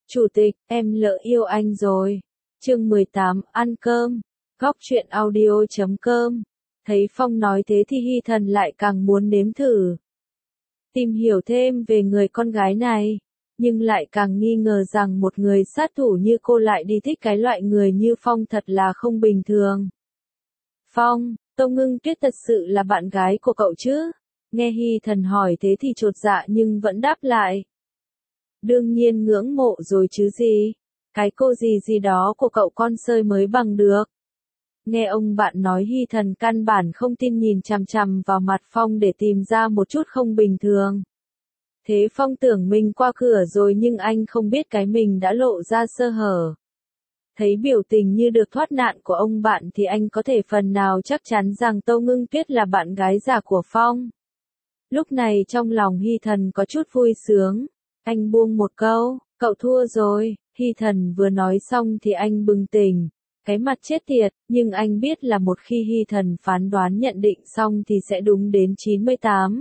Chủ tịch, em lỡ yêu anh rồi. Chương 18, ăn cơm. Góc truyện audio.com. Thấy Phong nói thế thì Hy Thần lại càng muốn nếm thử. Tìm hiểu thêm về người con gái này. Nhưng lại càng nghi ngờ rằng một người sát thủ như cô lại đi thích cái loại người như Phong thật là không bình thường. Phong, Tâu Ngưng Tuyết thật sự là bạn gái của cậu chứ? Nghe Hy Thần hỏi thế thì chột dạ nhưng vẫn đáp lại. Đương nhiên ngưỡng mộ rồi chứ gì. Cái cô gì đó của cậu con sơi mới bằng được. Nghe ông bạn nói Hy Thần căn bản không tin nhìn chằm chằm vào mặt Phong để tìm ra một chút không bình thường. Thế Phong tưởng mình qua cửa rồi nhưng anh không biết cái mình đã lộ ra sơ hở. Thấy biểu tình như được thoát nạn của ông bạn thì anh có thể phần nào chắc chắn rằng Tâu Ngưng Tuyết là bạn gái giả của Phong. Lúc này trong lòng Hy Thần có chút vui sướng. Anh buông một câu, cậu thua rồi. Hy Thần vừa nói xong thì anh bừng tỉnh. Cái mặt chết tiệt, nhưng anh biết là một khi Hy Thần phán đoán nhận định xong thì sẽ đúng đến 98.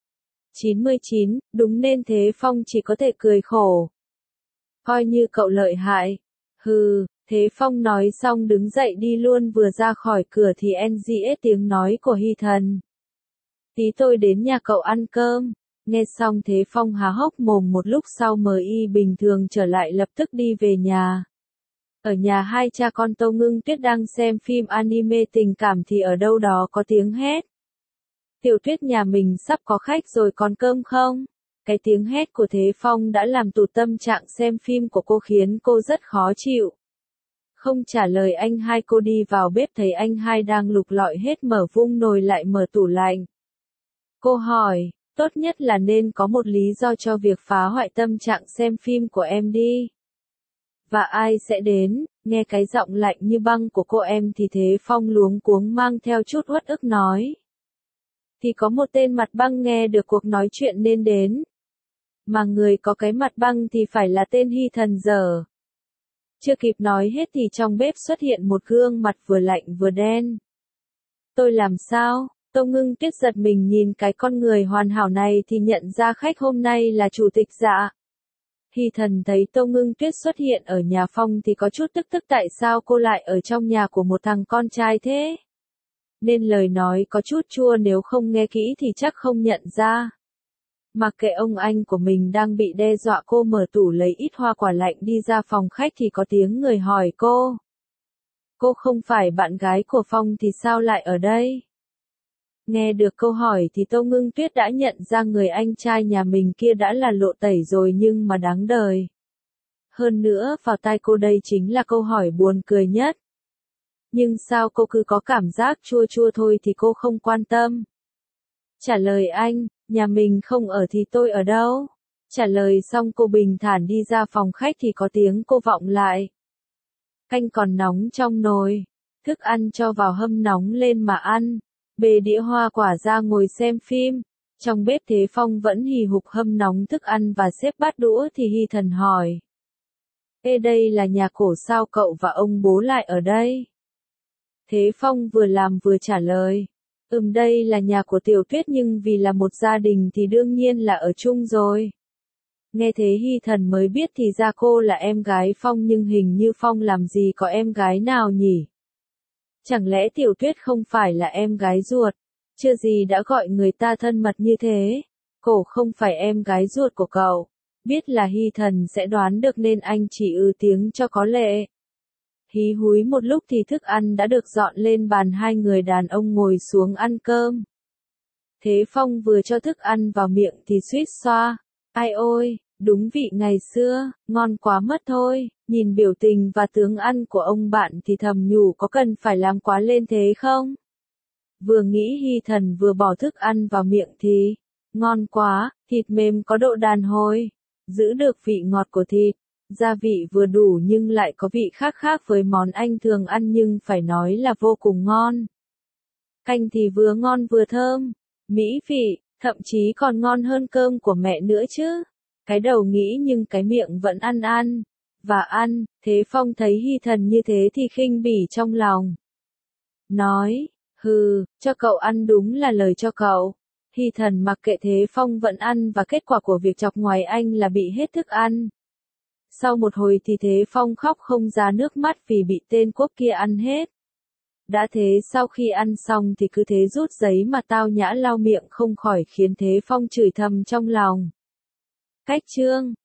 99, đúng nên thế Phong chỉ có thể cười khổ. Coi như cậu lợi hại. Hừ, thế Phong nói xong đứng dậy đi luôn vừa ra khỏi cửa thì NGS tiếng nói của Hy Thần. Tí tôi đến nhà cậu ăn cơm. Nghe xong thế Phong há hốc mồm một lúc sau MI bình thường trở lại lập tức đi về nhà. Ở nhà hai cha con Tâu Ngưng Tuyết đang xem phim anime tình cảm thì ở đâu đó có tiếng hét. Tiểu Tuyết nhà mình sắp có khách rồi còn cơm không? Cái tiếng hét của Thế Phong đã làm tụt tâm trạng xem phim của cô khiến cô rất khó chịu. Không trả lời anh hai cô đi vào bếp thấy anh hai đang lục lọi hết mở vung nồi lại mở tủ lạnh. Cô hỏi, tốt nhất là nên có một lý do cho việc phá hoại tâm trạng xem phim của em đi. Và ai sẽ đến, nghe cái giọng lạnh như băng của cô em thì Thế Phong luống cuống mang theo chút uất ức nói. Thì có một tên mặt băng nghe được cuộc nói chuyện nên đến. Mà người có cái mặt băng thì phải là tên Hy Thần dở. Chưa kịp nói hết thì trong bếp xuất hiện một gương mặt vừa lạnh vừa đen. Tôi làm sao? Tâu Ngưng Tuyết giật mình nhìn cái con người hoàn hảo này thì nhận ra khách hôm nay là chủ tịch Dạ. Hy Thần thấy Tâu Ngưng Tuyết xuất hiện ở nhà Phong thì có chút tức tại sao cô lại ở trong nhà của một thằng con trai thế. Nên lời nói có chút chua nếu không nghe kỹ thì chắc không nhận ra. Mặc kệ ông anh của mình đang bị đe dọa cô mở tủ lấy ít hoa quả lạnh đi ra phòng khách thì có tiếng người hỏi cô. Cô không phải bạn gái của Phong thì sao lại ở đây? Nghe được câu hỏi thì Tâu Ngưng Tuyết đã nhận ra người anh trai nhà mình kia đã là lộ tẩy rồi nhưng mà đáng đời. Hơn nữa vào tai cô đây chính là câu hỏi buồn cười nhất. Nhưng sao cô cứ có cảm giác chua chua thôi thì cô không quan tâm. Trả lời anh, nhà mình không ở thì tôi ở đâu? Trả lời xong cô bình thản đi ra phòng khách thì có tiếng cô vọng lại. Canh còn nóng trong nồi, thức ăn cho vào hâm nóng lên mà ăn. Bê đĩa hoa quả ra ngồi xem phim. Trong bếp Thế Phong vẫn hì hục hâm nóng thức ăn và xếp bát đũa thì Hy Thần hỏi. Ê đây là nhà cổ sao cậu và ông bố lại ở đây? Thế Phong vừa làm vừa trả lời. Đây là nhà của Tiểu Tuyết nhưng vì là một gia đình thì đương nhiên là ở chung rồi. Nghe thế Hy Thần mới biết thì ra cô là em gái Phong nhưng hình như Phong làm gì có em gái nào nhỉ? Chẳng lẽ Tiểu Tuyết không phải là em gái ruột? Chưa gì đã gọi người ta thân mật như thế. Cổ không phải em gái ruột của cậu. Biết là Hy Thần sẽ đoán được nên anh chỉ tiếng cho có lệ. Hí húi một lúc thì thức ăn đã được dọn lên bàn hai người đàn ông ngồi xuống ăn cơm. Thế Phong vừa cho thức ăn vào miệng thì suýt xoa. Ai ôi, đúng vị ngày xưa, ngon quá mất thôi. Nhìn biểu tình và tướng ăn của ông bạn thì thầm nhủ có cần phải làm quá lên thế không? Vừa nghĩ Hy Thần vừa bỏ thức ăn vào miệng thì, ngon quá, thịt mềm có độ đàn hồi, giữ được vị ngọt của thịt, gia vị vừa đủ nhưng lại có vị khác khác với món anh thường ăn nhưng phải nói là vô cùng ngon. Canh thì vừa ngon vừa thơm, mỹ vị, thậm chí còn ngon hơn cơm của mẹ nữa chứ. Cái đầu nghĩ nhưng cái miệng vẫn ăn. Và ăn, Thế Phong thấy Hy Thần như thế thì khinh bỉ trong lòng. Nói, hừ, cho cậu ăn đúng là lời cho cậu. Hy Thần mặc kệ Thế Phong vẫn ăn và kết quả của việc chọc ngoài anh là bị hết thức ăn. Sau một hồi thì Thế Phong khóc không ra nước mắt vì bị tên quốc kia ăn hết. Đã thế sau khi ăn xong thì cứ thế rút giấy mà Tao Nhã lau miệng không khỏi khiến Thế Phong chửi thầm trong lòng. Cách chương